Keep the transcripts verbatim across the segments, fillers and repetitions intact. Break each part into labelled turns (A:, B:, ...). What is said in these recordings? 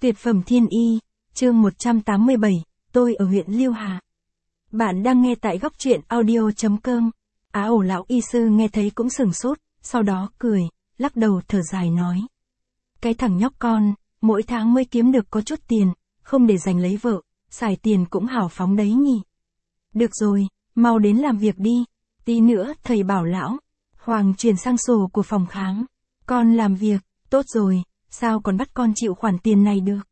A: Tuyệt phẩm thiên y, chương một trăm tám mươi bảy, tôi ở huyện Liêu Hà. Bạn đang nghe tại góc truyện audio.com. Á ổ lão y sư nghe thấy cũng sửng sốt, sau đó cười, lắc đầu thở dài nói. Cái thằng nhóc con, mỗi tháng mới kiếm được có chút tiền, không để dành lấy vợ, xài tiền cũng hào phóng đấy nhỉ. Được rồi, mau đến làm việc đi, tí nữa thầy bảo lão Hoàng chuyển sang sổ của phòng khám. Con làm việc, tốt rồi, sao còn bắt con chịu khoản tiền này được?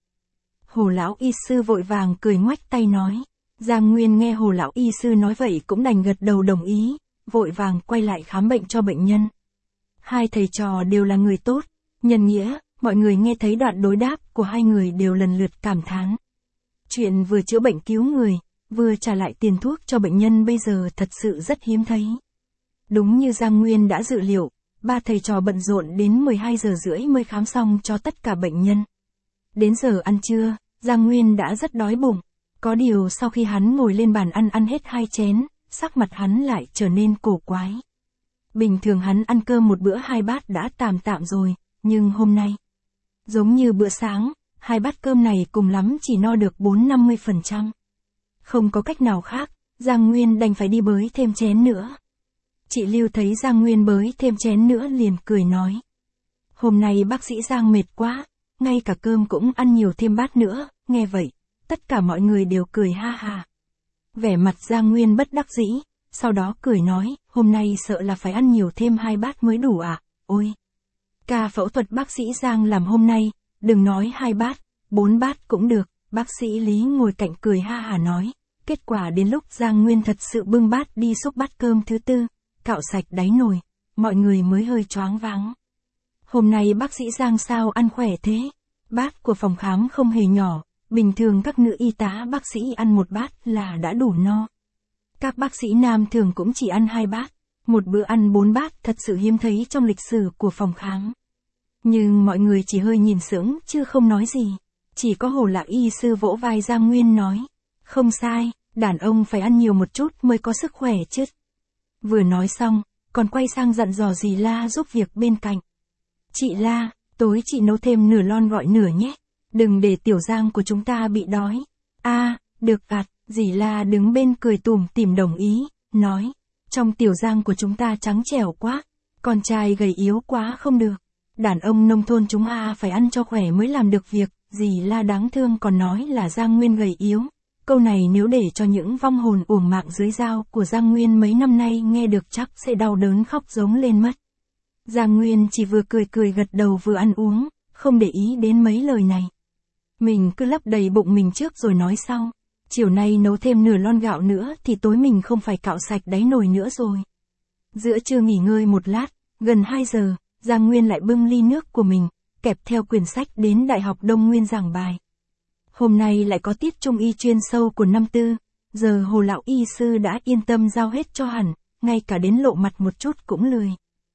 A: Hồ lão y sư vội vàng cười ngoách tay nói. Giang Nguyên nghe hồ lão y sư nói vậy cũng đành gật đầu đồng ý, vội vàng quay lại khám bệnh cho bệnh nhân. Hai thầy trò đều là người tốt, nhân nghĩa, mọi người nghe thấy đoạn đối đáp của hai người đều lần lượt cảm thán. Chuyện vừa chữa bệnh cứu người, vừa trả lại tiền thuốc cho bệnh nhân bây giờ thật sự rất hiếm thấy. Đúng như Giang Nguyên đã dự liệu, ba thầy trò bận rộn đến mười hai giờ rưỡi mới khám xong cho tất cả bệnh nhân. Đến giờ ăn trưa, Giang Nguyên đã rất đói bụng. Có điều sau khi hắn ngồi lên bàn ăn ăn hết hai chén, sắc mặt hắn lại trở nên cổ quái. Bình thường hắn ăn cơm một bữa hai bát đã tạm tạm rồi, nhưng hôm nay, giống như bữa sáng, hai bát cơm này cùng lắm chỉ no được bốn năm mươi phần trăm. Không có cách nào khác, Giang Nguyên đành phải đi bới thêm chén nữa. Chị Lưu thấy Giang Nguyên bới thêm chén nữa liền cười nói. Hôm nay bác sĩ Giang mệt quá, ngay cả cơm cũng ăn nhiều thêm bát nữa, nghe vậy, tất cả mọi người đều cười ha ha. Vẻ mặt Giang Nguyên bất đắc dĩ, sau đó cười nói, hôm nay sợ là phải ăn nhiều thêm hai bát mới đủ à, ôi. Ca phẫu thuật bác sĩ Giang làm hôm nay, đừng nói hai bát, bốn bát cũng được, bác sĩ Lý ngồi cạnh cười ha ha nói. Kết quả đến lúc Giang Nguyên thật sự bưng bát đi xúc bát cơm thứ tư, cạo sạch đáy nồi, mọi người mới hơi choáng váng. Hôm nay bác sĩ Giang sao ăn khỏe thế? Bát của phòng khám không hề nhỏ, bình thường các nữ y tá bác sĩ ăn một bát là đã đủ no. Các bác sĩ nam thường cũng chỉ ăn hai bát, một bữa ăn bốn bát thật sự hiếm thấy trong lịch sử của phòng khám. Nhưng mọi người chỉ hơi nhìn sững chứ không nói gì, chỉ có hồ lão y sư vỗ vai Giang Nguyên nói. Không sai, đàn ông phải ăn nhiều một chút mới có sức khỏe chứ. Vừa nói xong, còn quay sang dặn dò dì La giúp việc bên cạnh. Chị La, tối chị nấu thêm nửa lon gọi nửa nhé, đừng để tiểu Giang của chúng ta bị đói. A, à, được ạ, dì La đứng bên cười tủm tỉm đồng ý, nói. Trong tiểu Giang của chúng ta trắng trẻo quá, con trai gầy yếu quá không được. Đàn ông nông thôn chúng ta phải ăn cho khỏe mới làm được việc, dì La đáng thương còn nói là Giang Nguyên gầy yếu. Câu này nếu để cho những vong hồn uổng mạng dưới dao của Giang Nguyên mấy năm nay nghe được chắc sẽ đau đớn khóc giống lên mất. Giang Nguyên chỉ vừa cười cười gật đầu vừa ăn uống, không để ý đến mấy lời này. Mình cứ lấp đầy bụng mình trước rồi nói sau. Chiều nay nấu thêm nửa lon gạo nữa thì tối mình không phải cạo sạch đáy nồi nữa rồi. Giữa trưa nghỉ ngơi một lát, gần hai giờ, Giang Nguyên lại bưng ly nước của mình, kẹp theo quyển sách đến Đại học Đông Nguyên giảng bài. Hôm nay lại có tiết trung y chuyên sâu của năm tư, giờ hồ lão y sư đã yên tâm giao hết cho hẳn, ngay cả đến lộ mặt một chút cũng lười.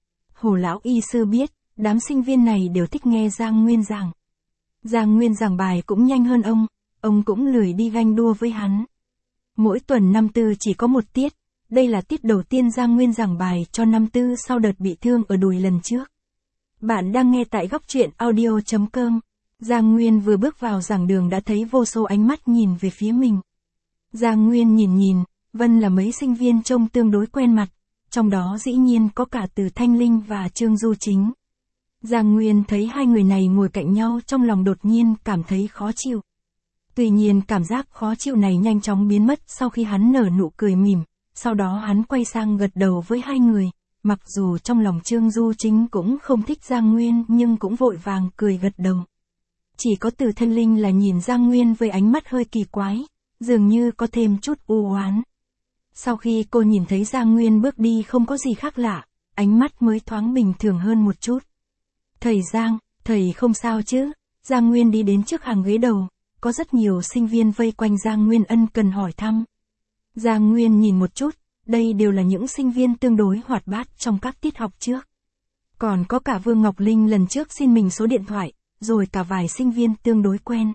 A: Hồ lão y sư biết, đám sinh viên này đều thích nghe Giang Nguyên giảng. Giang Nguyên giảng bài cũng nhanh hơn ông, ông cũng lười đi ganh đua với hắn. Mỗi tuần năm tư chỉ có một tiết, đây là tiết đầu tiên Giang Nguyên giảng bài cho năm tư sau đợt bị thương ở đùi lần trước. Bạn đang nghe tại góc truyện audio.com. Giang Nguyên vừa bước vào giảng đường đã thấy vô số ánh mắt nhìn về phía mình. Giang Nguyên nhìn nhìn, vân là mấy sinh viên trông tương đối quen mặt, trong đó dĩ nhiên có cả Từ Thanh Linh và Trương Du Chính. Giang Nguyên thấy hai người này ngồi cạnh nhau trong lòng đột nhiên cảm thấy khó chịu. Tuy nhiên cảm giác khó chịu này nhanh chóng biến mất sau khi hắn nở nụ cười mỉm, sau đó hắn quay sang gật đầu với hai người, mặc dù trong lòng Trương Du Chính cũng không thích Giang Nguyên nhưng cũng vội vàng cười gật đầu. Chỉ có Từ Thanh Linh là nhìn Giang Nguyên với ánh mắt hơi kỳ quái, dường như có thêm chút u oán. Sau khi cô nhìn thấy Giang Nguyên bước đi không có gì khác lạ, ánh mắt mới thoáng bình thường hơn một chút. Thầy Giang, thầy không sao chứ? Giang Nguyên đi đến trước hàng ghế đầu, có rất nhiều sinh viên vây quanh Giang Nguyên ân cần hỏi thăm. Giang Nguyên nhìn một chút, đây đều là những sinh viên tương đối hoạt bát trong các tiết học trước. Còn có cả Vương Ngọc Linh lần trước xin mình số điện thoại, rồi cả vài sinh viên tương đối quen.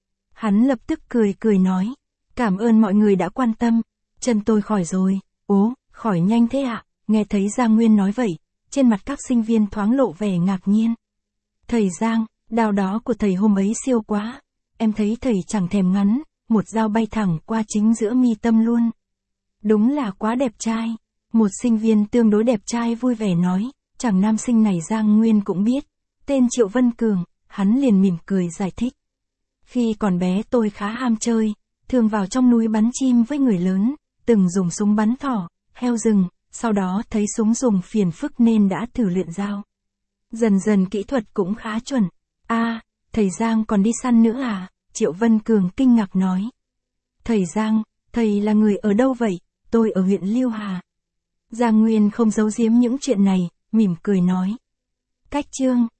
A: Hắn lập tức cười cười nói, cảm ơn mọi người đã quan tâm, chân tôi khỏi rồi. Ố, khỏi nhanh thế ạ? Nghe thấy Giang Nguyên nói vậy, trên mặt các sinh viên thoáng lộ vẻ ngạc nhiên. Thầy Giang, đao đó của thầy hôm ấy siêu quá, em thấy thầy chẳng thèm ngắn, một dao bay thẳng qua chính giữa mi tâm luôn. Đúng là quá đẹp trai. Một sinh viên tương đối đẹp trai vui vẻ nói, chàng nam sinh này Giang Nguyên cũng biết, tên Triệu Vân Cường, hắn liền mỉm cười giải thích. Khi còn bé tôi khá ham chơi, thường vào trong núi bắn chim với người lớn, từng dùng súng bắn thỏ, heo rừng, sau đó thấy súng dùng phiền phức nên đã thử luyện dao. Dần dần kỹ thuật cũng khá chuẩn. À, thầy Giang còn đi săn nữa à? Triệu Vân Cường kinh ngạc nói. Thầy Giang, thầy là người ở đâu vậy? Tôi ở huyện Liêu Hà. Giang Nguyên không giấu giếm những chuyện này, mỉm cười nói. Cách chương